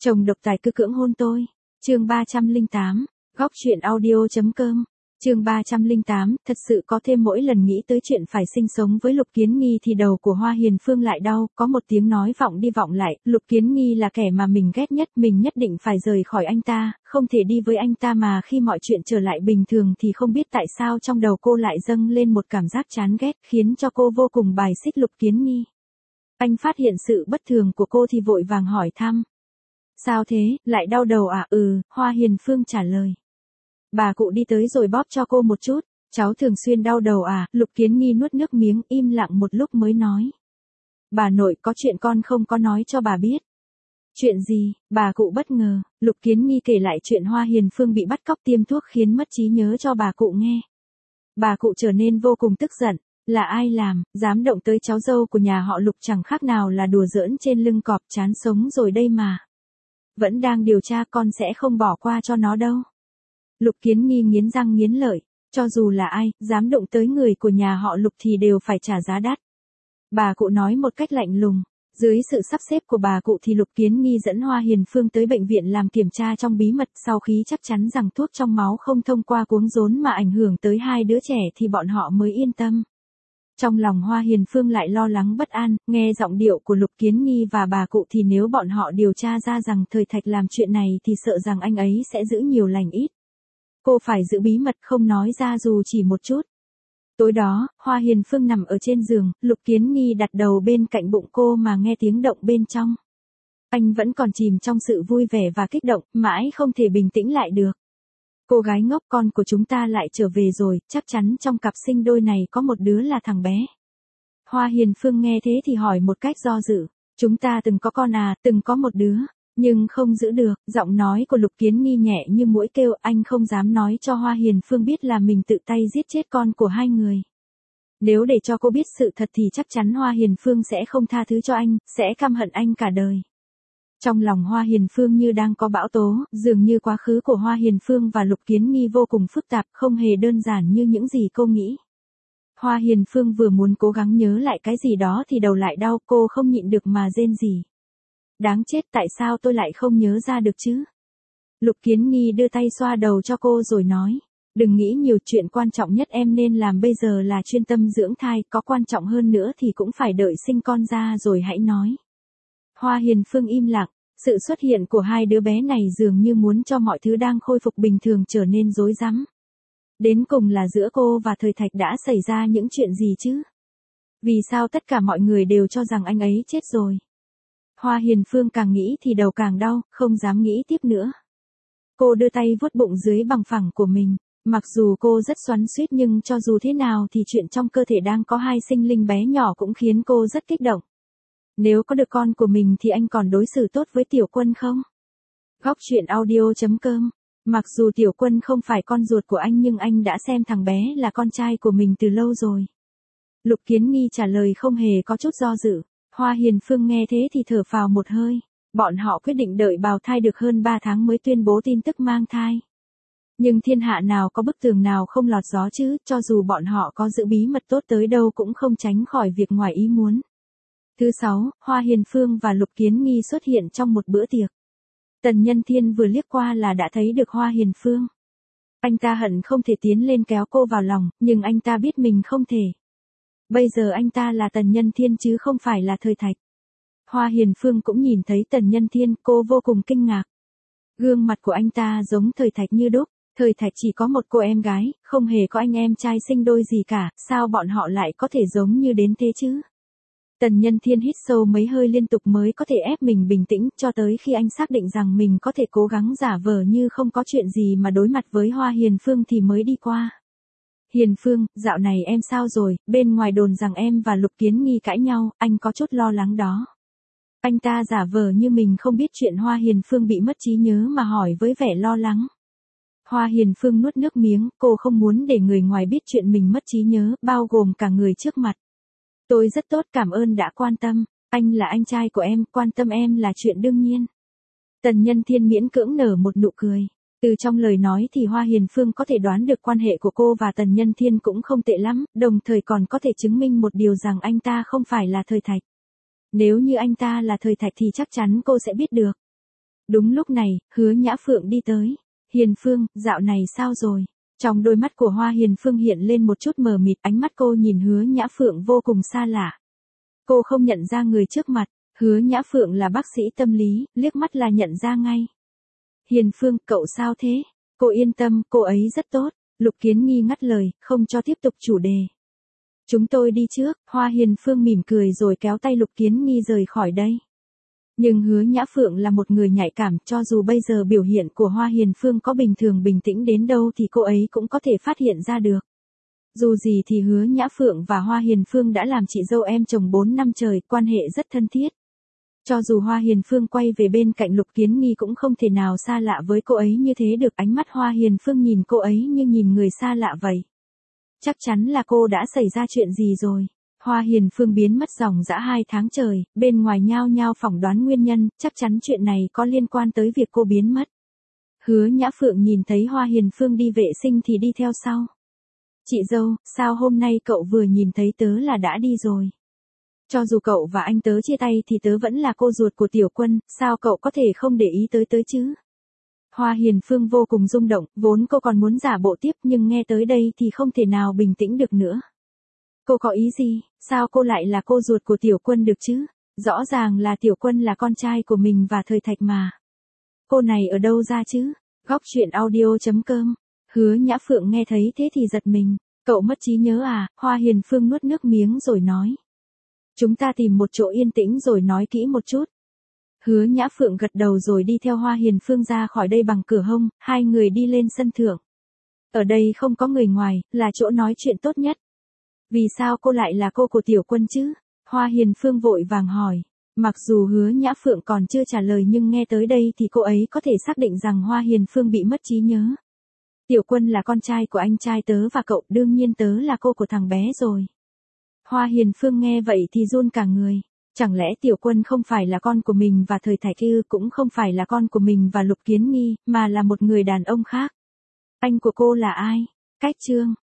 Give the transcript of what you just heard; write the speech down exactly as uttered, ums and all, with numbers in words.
Chồng độc tài cứ cưỡng hôn tôi. Chương ba trăm lẻ tám, góc truyện audio.com. Chương ba trăm lẻ tám, thật sự có thêm mỗi lần nghĩ tới chuyện phải sinh sống với Lục Kiến Nghi thì đầu của Hoa Hiền Phương lại đau, có một tiếng nói vọng đi vọng lại, Lục Kiến Nghi là kẻ mà mình ghét nhất, mình nhất định phải rời khỏi anh ta, không thể đi với anh ta mà khi mọi chuyện trở lại bình thường thì không biết tại sao trong đầu cô lại dâng lên một cảm giác chán ghét, khiến cho cô vô cùng bài xích Lục Kiến Nghi. Anh phát hiện sự bất thường của cô thì vội vàng hỏi thăm. Sao thế, lại đau đầu à? Ừ, Hoa Hiền Phương trả lời. Bà cụ đi tới rồi bóp cho cô một chút. Cháu thường xuyên đau đầu à? Lục Kiến Nghi nuốt nước miếng, im lặng một lúc mới nói. Bà nội, có chuyện con không có nói cho bà biết. Chuyện gì? Bà cụ bất ngờ. Lục Kiến Nghi kể lại chuyện Hoa Hiền Phương bị bắt cóc tiêm thuốc khiến mất trí nhớ cho bà cụ nghe. Bà cụ trở nên vô cùng tức giận. Là ai làm, dám động tới cháu dâu của nhà họ Lục, chẳng khác nào là đùa giỡn trên lưng cọp, chán sống rồi đây mà. Vẫn đang điều tra, con sẽ không bỏ qua cho nó đâu. Lục Kiến Nghi nghiến răng nghiến lợi, cho dù là ai, dám động tới người của nhà họ Lục thì đều phải trả giá đắt. Bà cụ nói một cách lạnh lùng. Dưới sự sắp xếp của bà cụ thì Lục Kiến Nghi dẫn Hoa Hiền Phương tới bệnh viện làm kiểm tra trong bí mật, sau khi chắc chắn rằng thuốc trong máu không thông qua cuống rốn mà ảnh hưởng tới hai đứa trẻ thì bọn họ mới yên tâm. Trong lòng Hoa Hiền Phương lại lo lắng bất an, nghe giọng điệu của Lục Kiến Nghi và bà cụ thì nếu bọn họ điều tra ra rằng Thời Thạch làm chuyện này thì sợ rằng anh ấy sẽ giữ nhiều lành ít. Cô phải giữ bí mật, không nói ra dù chỉ một chút. Tối đó, Hoa Hiền Phương nằm ở trên giường, Lục Kiến Nghi đặt đầu bên cạnh bụng cô mà nghe tiếng động bên trong. Anh vẫn còn chìm trong sự vui vẻ và kích động, mãi không thể bình tĩnh lại được. Cô gái ngốc, con của chúng ta lại trở về rồi, chắc chắn trong cặp sinh đôi này có một đứa là thằng bé. Hoa Hiền Phương nghe thế thì hỏi một cách do dự. Chúng ta từng có con à? Từng có một đứa, nhưng không giữ được. Giọng nói của Lục Kiến Nghi nhẹ như muỗi kêu, anh không dám nói cho Hoa Hiền Phương biết là mình tự tay giết chết con của hai người. Nếu để cho cô biết sự thật thì chắc chắn Hoa Hiền Phương sẽ không tha thứ cho anh, sẽ căm hận anh cả đời. Trong lòng Hoa Hiền Phương như đang có bão tố, dường như quá khứ của Hoa Hiền Phương và Lục Kiến Nghi vô cùng phức tạp, không hề đơn giản như những gì cô nghĩ. Hoa Hiền Phương vừa muốn cố gắng nhớ lại cái gì đó thì đầu lại đau, cô không nhịn được mà rên rỉ. Đáng chết, tại sao tôi lại không nhớ ra được chứ? Lục Kiến Nghi đưa tay xoa đầu cho cô rồi nói. Đừng nghĩ nhiều, chuyện quan trọng nhất em nên làm bây giờ là chuyên tâm dưỡng thai, có quan trọng hơn nữa thì cũng phải đợi sinh con ra rồi hãy nói. Hoa Hiền Phương im lặng, sự xuất hiện của hai đứa bé này dường như muốn cho mọi thứ đang khôi phục bình thường trở nên rối rắm. Đến cùng là giữa cô và Thời Thạch đã xảy ra những chuyện gì chứ? Vì sao tất cả mọi người đều cho rằng anh ấy chết rồi? Hoa Hiền Phương càng nghĩ thì đầu càng đau, không dám nghĩ tiếp nữa. Cô đưa tay vuốt bụng dưới bằng phẳng của mình. Mặc dù cô rất xoắn xuýt nhưng cho dù thế nào thì chuyện trong cơ thể đang có hai sinh linh bé nhỏ cũng khiến cô rất kích động. Nếu có được con của mình thì anh còn đối xử tốt với Tiểu Quân không? Góc truyện audio.com. Mặc dù Tiểu Quân không phải con ruột của anh nhưng anh đã xem thằng bé là con trai của mình từ lâu rồi. Lục Kiến Nghi trả lời không hề có chút do dự. Hoa Hiền Phương nghe thế thì thở phào một hơi. Bọn họ quyết định đợi bào thai được hơn ba tháng mới tuyên bố tin tức mang thai. Nhưng thiên hạ nào có bức tường nào không lọt gió chứ, cho dù bọn họ có giữ bí mật tốt tới đâu cũng không tránh khỏi việc ngoài ý muốn. Thứ sáu, Hoa Hiền Phương và Lục Kiến Nghi xuất hiện trong một bữa tiệc. Tần Nhân Thiên vừa liếc qua là đã thấy được Hoa Hiền Phương. Anh ta hận không thể tiến lên kéo cô vào lòng, nhưng anh ta biết mình không thể. Bây giờ anh ta là Tần Nhân Thiên chứ không phải là Thời Thạch. Hoa Hiền Phương cũng nhìn thấy Tần Nhân Thiên, cô vô cùng kinh ngạc. Gương mặt của anh ta giống Thời Thạch như đúc. Thời Thạch chỉ có một cô em gái, không hề có anh em trai sinh đôi gì cả, sao bọn họ lại có thể giống như đến thế chứ? Tần Nhân Thiên hít sâu mấy hơi liên tục mới có thể ép mình bình tĩnh, cho tới khi anh xác định rằng mình có thể cố gắng giả vờ như không có chuyện gì mà đối mặt với Hoa Hiền Phương thì mới đi qua. Hiền Phương, dạo này em sao rồi? Bên ngoài đồn rằng em và Lục Kiến Nghi cãi nhau, anh có chút lo lắng đó. Anh ta giả vờ như mình không biết chuyện Hoa Hiền Phương bị mất trí nhớ mà hỏi với vẻ lo lắng. Hoa Hiền Phương nuốt nước miếng, cô không muốn để người ngoài biết chuyện mình mất trí nhớ, bao gồm cả người trước mặt. Tôi rất tốt, cảm ơn đã quan tâm. Anh là anh trai của em, quan tâm em là chuyện đương nhiên. Tần Nhân Thiên miễn cưỡng nở một nụ cười. Từ trong lời nói thì Hoa Hiền Phương có thể đoán được quan hệ của cô và Tần Nhân Thiên cũng không tệ lắm, đồng thời còn có thể chứng minh một điều rằng anh ta không phải là Thời Thạch. Nếu như anh ta là Thời Thạch thì chắc chắn cô sẽ biết được. Đúng lúc này, Hứa Nhã Phượng đi tới. Hiền Phương, dạo này sao rồi? Trong đôi mắt của Hoa Hiền Phương hiện lên một chút mờ mịt, ánh mắt cô nhìn Hứa Nhã Phượng vô cùng xa lạ. Cô không nhận ra người trước mặt, Hứa Nhã Phượng là bác sĩ tâm lý, liếc mắt là nhận ra ngay. Hiền Phương, cậu sao thế? Cô yên tâm, cô ấy rất tốt. Lục Kiến Nghi ngắt lời, không cho tiếp tục chủ đề. Chúng tôi đi trước, Hoa Hiền Phương mỉm cười rồi kéo tay Lục Kiến Nghi rời khỏi đây. Nhưng Hứa Nhã Phượng là một người nhạy cảm, cho dù bây giờ biểu hiện của Hoa Hiền Phương có bình thường bình tĩnh đến đâu thì cô ấy cũng có thể phát hiện ra được. Dù gì thì Hứa Nhã Phượng và Hoa Hiền Phương đã làm chị dâu em chồng bốn năm trời, quan hệ rất thân thiết. Cho dù Hoa Hiền Phương quay về bên cạnh Lục Kiến Nghi cũng không thể nào xa lạ với cô ấy như thế được, ánh mắt Hoa Hiền Phương nhìn cô ấy như nhìn người xa lạ vậy. Chắc chắn là cô đã xảy ra chuyện gì rồi. Hoa Hiền Phương biến mất dòng dã hai tháng trời, bên ngoài nhao nhao phỏng đoán nguyên nhân, chắc chắn chuyện này có liên quan tới việc cô biến mất. Hứa Nhã Phượng nhìn thấy Hoa Hiền Phương đi vệ sinh thì đi theo sau. Chị dâu, sao hôm nay cậu vừa nhìn thấy tớ là đã đi rồi? Cho dù cậu và anh tớ chia tay thì tớ vẫn là cô ruột của Tiểu Quân, sao cậu có thể không để ý tới tớ chứ? Hoa Hiền Phương vô cùng rung động, vốn cô còn muốn giả bộ tiếp nhưng nghe tới đây thì không thể nào bình tĩnh được nữa. Cô có ý gì, sao cô lại là cô ruột của Tiểu Quân được chứ? Rõ ràng là Tiểu Quân là con trai của mình và Thời Thạch mà. Cô này ở đâu ra chứ? Góc truyện audio chấm com. Hứa Nhã Phượng nghe thấy thế thì giật mình. Cậu mất trí nhớ à? Hoa Hiền Phương nuốt nước miếng rồi nói. Chúng ta tìm một chỗ yên tĩnh rồi nói kỹ một chút. Hứa Nhã Phượng gật đầu rồi đi theo Hoa Hiền Phương ra khỏi đây bằng cửa hông, hai người đi lên sân thượng. Ở đây không có người ngoài, là chỗ nói chuyện tốt nhất. Vì sao cô lại là cô của Tiểu Quân chứ? Hoa Hiền Phương vội vàng hỏi. Mặc dù Hứa Nhã Phượng còn chưa trả lời nhưng nghe tới đây thì cô ấy có thể xác định rằng Hoa Hiền Phương bị mất trí nhớ. Tiểu Quân là con trai của anh trai tớ và cậu, đương nhiên tớ là cô của thằng bé rồi. Hoa Hiền Phương nghe vậy thì run cả người. Chẳng lẽ Tiểu Quân không phải là con của mình và Thời Thạch ư, cũng không phải là con của mình và Lục Kiến Nghi, mà là một người đàn ông khác. Anh của cô là ai? Cách chương.